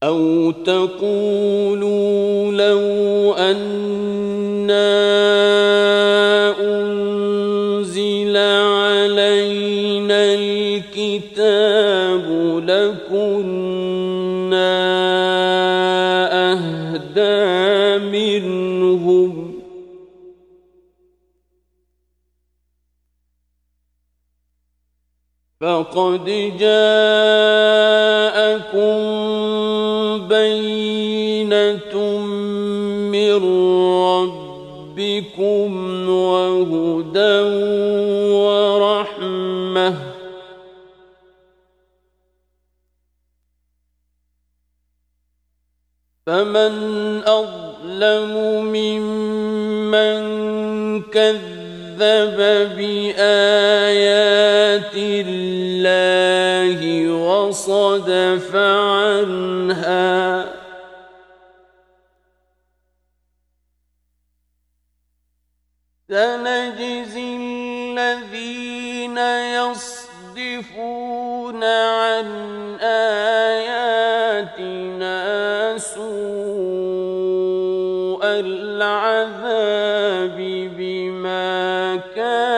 أَوْ تَقُولُوا لَوْ أَنَّا أُنزِلَ عَلَيْنَا الْكِتَابُ لَكُنَّا أَهْدَىٰ مِنْهُمْ ۚ فَقَدْ جَاءَكُم بَيِّنَةٌ مِّن رَّبِّكُمْ وَهُدًى وَرَحْمَةٌ ۚ فَمَنْ أَظْلَمُ مِمَّن كَذَّبَ بِآيَاتِ اللَّهِ وَصَدَفَ عَنْهَا ۗ سَنَجْزِي الَّذِينَ يَصْدِفُونَ عَنْ آيَاتِنَا سُوءَ الْعَذَابِ بِمَا كَانُوا